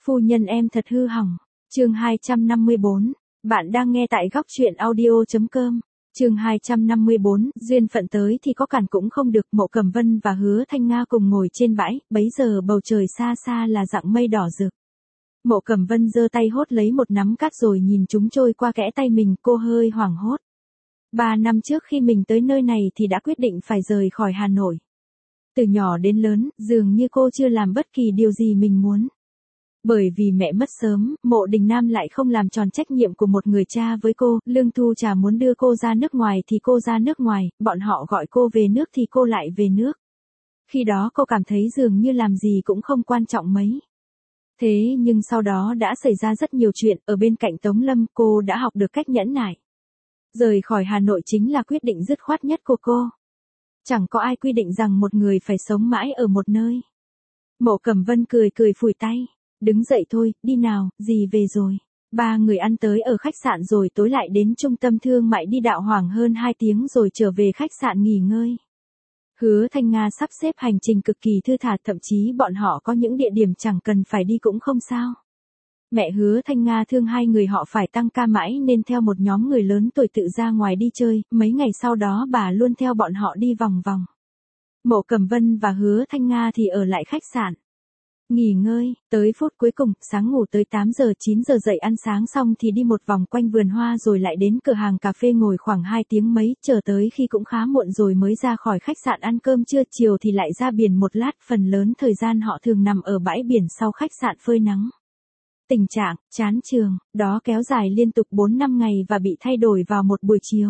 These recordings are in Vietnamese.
Phu nhân em thật hư hỏng. Chương 254. Bạn đang nghe tại góc truyện audio.com. Chương 254, duyên phận tới thì có cản cũng không được. Mộ Cẩm Vân và Hứa Thanh Nga cùng ngồi trên bãi, bấy giờ bầu trời xa xa là dạng mây đỏ rực. Mộ Cẩm Vân giơ tay hốt lấy một nắm cát rồi nhìn chúng trôi qua kẽ tay mình, cô hơi hoảng hốt. 3 năm trước khi mình tới nơi này thì đã quyết định phải rời khỏi Hà Nội. Từ nhỏ đến lớn, dường như cô chưa làm bất kỳ điều gì mình muốn. Bởi vì mẹ mất sớm, Mộ Đình Nam lại không làm tròn trách nhiệm của một người cha với cô, Lương Thu Trà muốn đưa cô ra nước ngoài thì cô ra nước ngoài, bọn họ gọi cô về nước thì cô lại về nước. Khi đó cô cảm thấy dường như làm gì cũng không quan trọng mấy. Thế nhưng sau đó đã xảy ra rất nhiều chuyện, ở bên cạnh Tống Lâm cô đã học được cách nhẫn nại. Rời khỏi Hà Nội chính là quyết định dứt khoát nhất của cô. Chẳng có ai quy định rằng một người phải sống mãi ở một nơi. Mộ Cẩm Vân cười cười phủi tay. Đứng dậy thôi, đi nào, dì về rồi. 3 người ăn tới ở khách sạn rồi tối lại đến trung tâm thương mại đi đạo Hoàng hơn 2 tiếng rồi trở về khách sạn nghỉ ngơi. Hứa Thanh Nga sắp xếp hành trình cực kỳ thư thả, thậm chí bọn họ có những địa điểm chẳng cần phải đi cũng không sao. Mẹ Hứa Thanh Nga thương hai người họ phải tăng ca mãi nên theo một nhóm người lớn tuổi tự ra ngoài đi chơi, mấy ngày sau đó bà luôn theo bọn họ đi vòng vòng. Mộ Cẩm Vân và Hứa Thanh Nga thì ở lại khách sạn. Nghỉ ngơi, tới phút cuối cùng, sáng ngủ tới 8 giờ 9 giờ dậy ăn sáng xong thì đi một vòng quanh vườn hoa rồi lại đến cửa hàng cà phê ngồi khoảng 2 tiếng mấy, chờ tới khi cũng khá muộn rồi mới ra khỏi khách sạn ăn cơm trưa, chiều thì lại ra biển một lát, phần lớn thời gian họ thường nằm ở bãi biển sau khách sạn phơi nắng. Tình trạng chán trường, đó kéo dài liên tục 4-5 ngày và bị thay đổi vào một buổi chiều.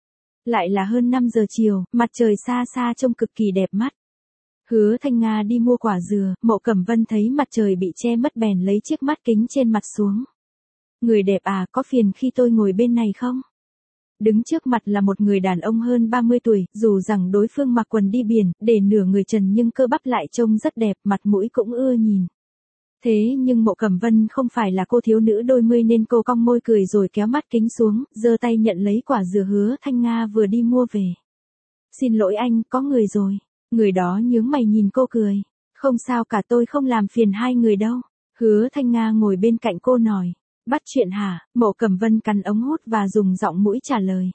Lại là hơn 5 giờ chiều, mặt trời xa xa trông cực kỳ đẹp mắt. Hứa Thanh Nga đi mua quả dừa, Mộ Cẩm Vân thấy mặt trời bị che mất bèn lấy chiếc mắt kính trên mặt xuống. Người đẹp à, có phiền khi tôi ngồi bên này không? Đứng trước mặt là một người đàn ông hơn 30 tuổi, dù rằng đối phương mặc quần đi biển, để nửa người trần nhưng cơ bắp lại trông rất đẹp, mặt mũi cũng ưa nhìn. Thế nhưng Mộ Cẩm Vân không phải là cô thiếu nữ đôi mươi nên cô cong môi cười rồi kéo mắt kính xuống, giơ tay nhận lấy quả dừa Hứa Thanh Nga vừa đi mua về. Xin lỗi anh, có người rồi. Người đó nhướng mày nhìn cô cười. Không sao cả, tôi không làm phiền hai người đâu. Hứa Thanh Nga ngồi bên cạnh cô nói. Bắt chuyện hả? Mộ Cẩm Vân cắn ống hút và dùng giọng mũi trả lời.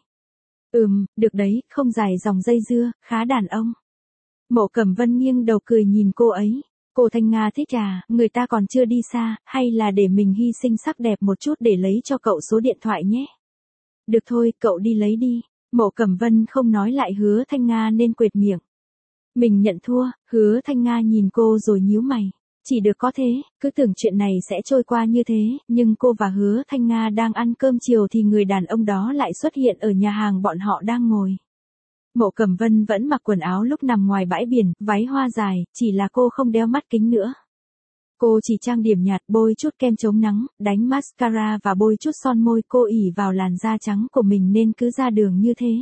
Được đấy, không dài dòng dây dưa, khá đàn ông. Mộ Cẩm Vân nghiêng đầu cười nhìn cô ấy. Cô Thanh Nga thích à, người ta còn chưa đi xa, hay là để mình hy sinh sắc đẹp một chút để lấy cho cậu số điện thoại nhé. Được thôi, cậu đi lấy đi. Mộ Cẩm Vân không nói lại Hứa Thanh Nga nên quệt miệng. Mình nhận thua. Hứa Thanh Nga nhìn cô rồi nhíu mày. Chỉ được có thế, cứ tưởng chuyện này sẽ trôi qua như thế, nhưng cô và Hứa Thanh Nga đang ăn cơm chiều thì người đàn ông đó lại xuất hiện ở nhà hàng bọn họ đang ngồi. Mộ Cẩm Vân vẫn mặc quần áo lúc nằm ngoài bãi biển, váy hoa dài, chỉ là cô không đeo mắt kính nữa. Cô chỉ trang điểm nhạt, bôi chút kem chống nắng, đánh mascara và bôi chút son môi, cô ỷ vào làn da trắng của mình nên cứ ra đường như thế.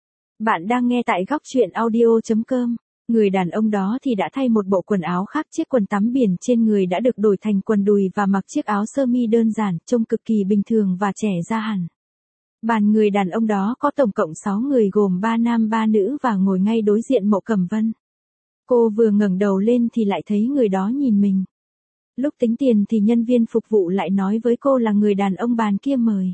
Bạn đang nghe tại góc truyện audio.com. Người đàn ông đó thì đã thay một bộ quần áo khác, chiếc quần tắm biển trên người đã được đổi thành quần đùi và mặc chiếc áo sơ mi đơn giản, trông cực kỳ bình thường và trẻ ra hẳn. Bàn người đàn ông đó có tổng cộng 6 người gồm 3 nam 3 nữ và ngồi ngay đối diện Mộ Cẩm Vân. Cô vừa ngẩng đầu lên thì lại thấy người đó nhìn mình. Lúc tính tiền thì nhân viên phục vụ lại nói với cô là người đàn ông bàn kia mời.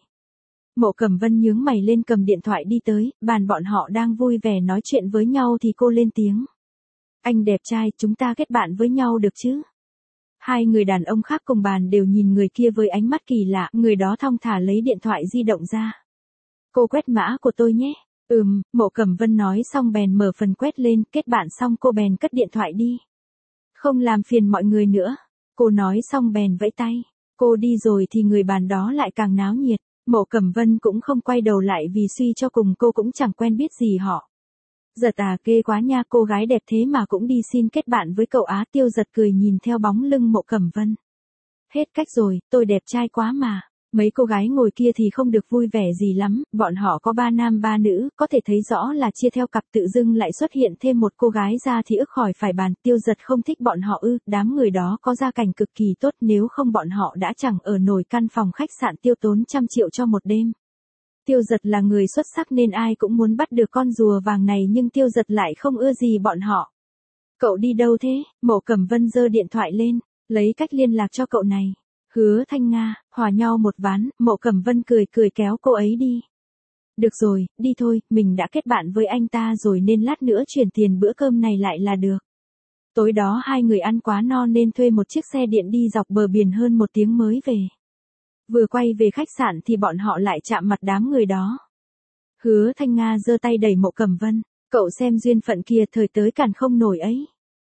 Mộ Cẩm Vân nhướng mày lên cầm điện thoại đi tới, bàn bọn họ đang vui vẻ nói chuyện với nhau thì cô lên tiếng. Anh đẹp trai, chúng ta kết bạn với nhau được chứ? Hai người đàn ông khác cùng bàn đều nhìn người kia với ánh mắt kỳ lạ, người đó thong thả lấy điện thoại di động ra. Cô quét mã của tôi nhé. Mộ Cẩm Vân nói xong bèn mở phần quét lên, kết bạn xong cô bèn cất điện thoại đi. Không làm phiền mọi người nữa. Cô nói xong bèn vẫy tay. Cô đi rồi thì người bàn đó lại càng náo nhiệt. Mộ Cẩm Vân cũng không quay đầu lại vì suy cho cùng cô cũng chẳng quen biết gì họ. Giật à, ghê quá nha, cô gái đẹp thế mà cũng đi xin kết bạn với cậu á. Tiêu Giật cười nhìn theo bóng lưng Mộ Cẩm Vân. Hết cách rồi, tôi đẹp trai quá mà. Mấy cô gái ngồi kia thì không được vui vẻ gì lắm, bọn họ có 3 nam 3 nữ, có thể thấy rõ là chia theo cặp, tự dưng lại xuất hiện thêm một cô gái ra thì ức khỏi phải bàn. Tiêu Giật không thích bọn họ đám người đó có gia cảnh cực kỳ tốt, nếu không bọn họ đã chẳng ở nổi căn phòng khách sạn tiêu tốn trăm triệu cho một đêm. Tiêu Giật là người xuất sắc nên ai cũng muốn bắt được con rùa vàng này, nhưng Tiêu Giật lại không ưa gì bọn họ. Cậu đi đâu thế? Mộ Cẩm Vân giơ điện thoại lên, lấy cách liên lạc cho cậu này. Hứa Thanh Nga, hòa nhau một ván, Mộ Cẩm Vân cười cười kéo cô ấy đi. Được rồi, đi thôi, mình đã kết bạn với anh ta rồi nên lát nữa chuyển tiền bữa cơm này lại là được. Tối đó hai người ăn quá no nên thuê một chiếc xe điện đi dọc bờ biển hơn 1 tiếng mới về. Vừa quay về khách sạn thì bọn họ lại chạm mặt đám người đó. Hứa Thanh Nga giơ tay đẩy Mộ Cẩm Vân, cậu xem duyên phận kia thời tới cản không nổi ấy.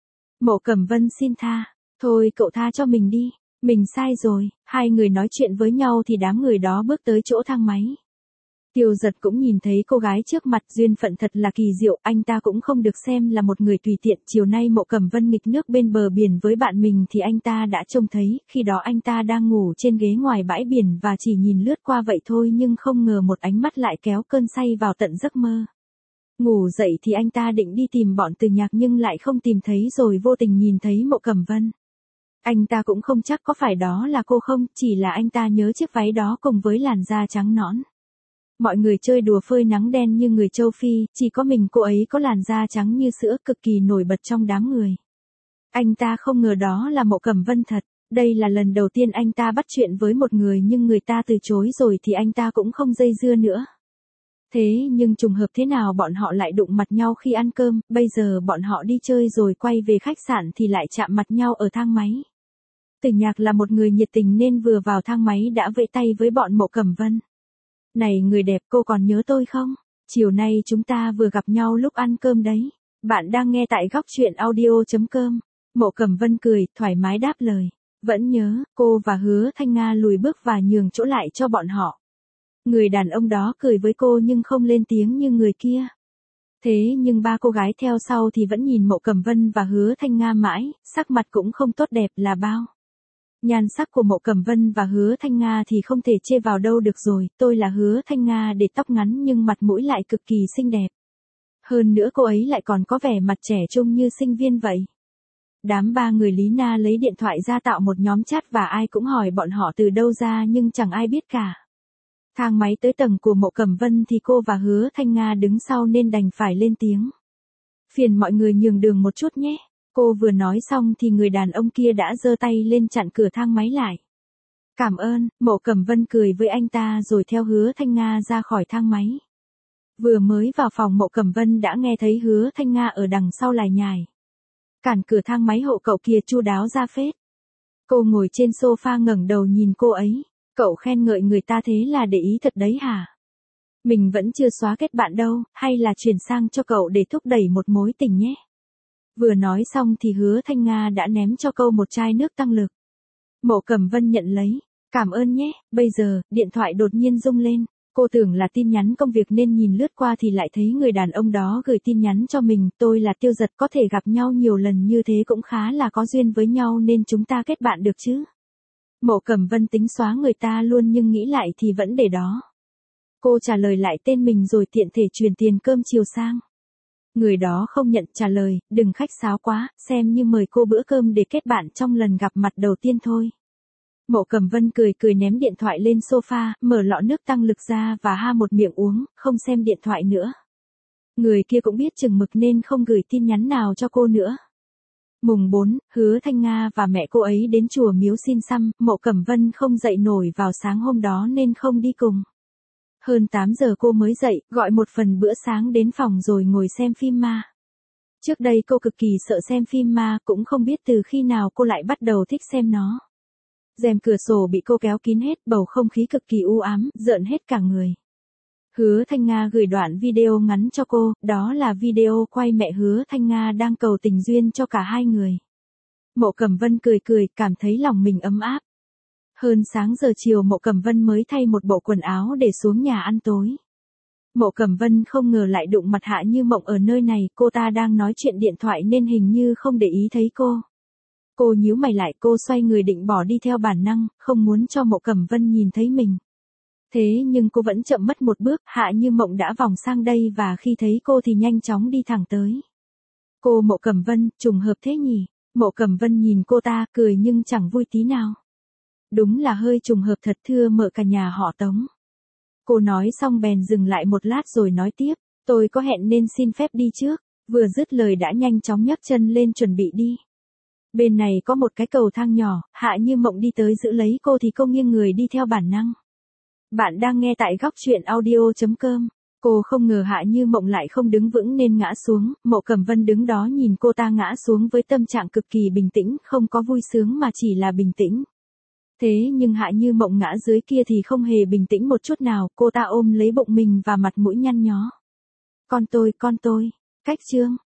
Mộ Cẩm Vân xin tha, thôi cậu tha cho mình đi, mình sai rồi, hai người nói chuyện với nhau thì đám người đó bước tới chỗ thang máy. Tiêu Giật cũng nhìn thấy cô gái trước mặt, duyên phận thật là kỳ diệu, anh ta cũng không được xem là một người tùy tiện. Chiều nay Mộ Cẩm Vân nghịch nước bên bờ biển với bạn mình thì anh ta đã trông thấy, khi đó anh ta đang ngủ trên ghế ngoài bãi biển và chỉ nhìn lướt qua vậy thôi nhưng không ngờ một ánh mắt lại kéo cơn say vào tận giấc mơ. Ngủ dậy thì anh ta định đi tìm bọn Từ Nhạc nhưng lại không tìm thấy rồi vô tình nhìn thấy Mộ Cẩm Vân. Anh ta cũng không chắc có phải đó là cô không, chỉ là anh ta nhớ chiếc váy đó cùng với làn da trắng nõn. Mọi người chơi đùa phơi nắng đen như người châu Phi, chỉ có mình cô ấy có làn da trắng như sữa cực kỳ nổi bật trong đám người. Anh ta không ngờ đó là Mộ Cẩm Vân thật, đây là lần đầu tiên anh ta bắt chuyện với một người nhưng người ta từ chối rồi thì anh ta cũng không dây dưa nữa. Thế nhưng trùng hợp thế nào bọn họ lại đụng mặt nhau khi ăn cơm, bây giờ bọn họ đi chơi rồi quay về khách sạn thì lại chạm mặt nhau ở thang máy. Từ Nhạc là một người nhiệt tình nên vừa vào thang máy đã vẫy tay với bọn Mộ Cẩm Vân. Này người đẹp, cô còn nhớ tôi không? Chiều nay chúng ta vừa gặp nhau lúc ăn cơm đấy. Bạn đang nghe tại góc truyện audio.com. Mộ Cẩm Vân cười, thoải mái đáp lời. Vẫn nhớ, cô và Hứa Thanh Nga lùi bước và nhường chỗ lại cho bọn họ. Người đàn ông đó cười với cô nhưng không lên tiếng như người kia. Thế nhưng ba cô gái theo sau thì vẫn nhìn Mộ Cẩm Vân và Hứa Thanh Nga mãi, sắc mặt cũng không tốt đẹp là bao. Nhan sắc của Mộ Cẩm Vân và Hứa Thanh Nga thì không thể chê vào đâu được rồi, tôi là Hứa Thanh Nga để tóc ngắn nhưng mặt mũi lại cực kỳ xinh đẹp. Hơn nữa cô ấy lại còn có vẻ mặt trẻ trung như sinh viên vậy. Đám ba người Lý Na lấy điện thoại ra tạo một nhóm chat và ai cũng hỏi bọn họ từ đâu ra nhưng chẳng ai biết cả. Thang máy tới tầng của Mộ Cẩm Vân thì cô và Hứa Thanh Nga đứng sau nên đành phải lên tiếng. Phiền mọi người nhường đường một chút nhé. Cô vừa nói xong thì người đàn ông kia đã giơ tay lên chặn cửa thang máy lại. Cảm ơn, Mộ Cẩm Vân cười với anh ta rồi theo Hứa Thanh Nga ra khỏi thang máy. Vừa mới vào phòng Mộ Cẩm Vân đã nghe thấy Hứa Thanh Nga ở đằng sau lải nhải. Cản cửa thang máy hộ cậu kia chu đáo ra phết. Cô ngồi trên sofa ngẩng đầu nhìn cô ấy. Cậu khen ngợi người ta thế là để ý thật đấy hả? Mình vẫn chưa xóa kết bạn đâu, hay là chuyển sang cho cậu để thúc đẩy một mối tình nhé. Vừa nói xong thì Hứa Thanh Nga đã ném cho cô một chai nước tăng lực. Mộ Cẩm Vân nhận lấy. Cảm ơn nhé, bây giờ, điện thoại đột nhiên rung lên. Cô tưởng là tin nhắn công việc nên nhìn lướt qua thì lại thấy người đàn ông đó gửi tin nhắn cho mình. Tôi là Tiêu Giật, có thể gặp nhau nhiều lần như thế cũng khá là có duyên với nhau nên chúng ta kết bạn được chứ. Mộ Cẩm Vân tính xóa người ta luôn nhưng nghĩ lại thì vẫn để đó. Cô trả lời lại tên mình rồi tiện thể truyền tiền cơm chiều sang. Người đó không nhận trả lời, đừng khách sáo quá, xem như mời cô bữa cơm để kết bạn trong lần gặp mặt đầu tiên thôi. Mộ Cẩm Vân cười cười ném điện thoại lên sofa, mở lọ nước tăng lực ra và ha một miệng uống, không xem điện thoại nữa. Người kia cũng biết chừng mực nên không gửi tin nhắn nào cho cô nữa. Mùng 4, Hứa Thanh Nga và mẹ cô ấy đến chùa Miếu xin xăm, Mộ Cẩm Vân không dậy nổi vào sáng hôm đó nên không đi cùng. Hơn 8 giờ cô mới dậy, gọi một phần bữa sáng đến phòng rồi ngồi xem phim ma. Trước đây cô cực kỳ sợ xem phim ma, cũng không biết từ khi nào cô lại bắt đầu thích xem nó. Rèm cửa sổ bị cô kéo kín hết, bầu không khí cực kỳ u ám, rợn hết cả người. Hứa Thanh Nga gửi đoạn video ngắn cho cô, đó là video quay mẹ Hứa Thanh Nga đang cầu tình duyên cho cả hai người. Mộ Cẩm Vân cười cười, cảm thấy lòng mình ấm áp. Hơn sáng giờ chiều Mộ Cẩm Vân mới thay một bộ quần áo để xuống nhà ăn tối. Mộ Cẩm Vân không ngờ lại đụng mặt Hạ Như Mộng ở nơi này, cô ta đang nói chuyện điện thoại nên hình như không để ý thấy cô. Cô nhíu mày lại, cô xoay người định bỏ đi theo bản năng, không muốn cho Mộ Cẩm Vân nhìn thấy mình. Thế nhưng cô vẫn chậm mất một bước, Hạ Như Mộng đã vòng sang đây và khi thấy cô thì nhanh chóng đi thẳng tới. Cô Mộ Cẩm Vân, trùng hợp thế nhỉ? Mộ Cẩm Vân nhìn cô ta, cười nhưng chẳng vui tí nào. Đúng là hơi trùng hợp thật, thưa mợ cả nhà họ Tống. Cô nói xong bèn dừng lại một lát rồi nói tiếp, tôi có hẹn nên xin phép đi trước, vừa dứt lời đã nhanh chóng nhấc chân lên chuẩn bị đi. Bên này có một cái cầu thang nhỏ, Hạ Như Mộng đi tới giữ lấy cô thì cô nghiêng người đi theo bản năng. Bạn đang nghe tại góc chuyện audio.com. Cô không ngờ Hạ Như Mộng lại không đứng vững nên ngã xuống, Mộ Cẩm Vân đứng đó nhìn cô ta ngã xuống với tâm trạng cực kỳ bình tĩnh, không có vui sướng mà chỉ là bình tĩnh. Thế nhưng Hạ Như Mộng ngã dưới kia thì không hề bình tĩnh một chút nào, cô ta ôm lấy bụng mình và mặt mũi nhăn nhó. Con tôi, cách chương.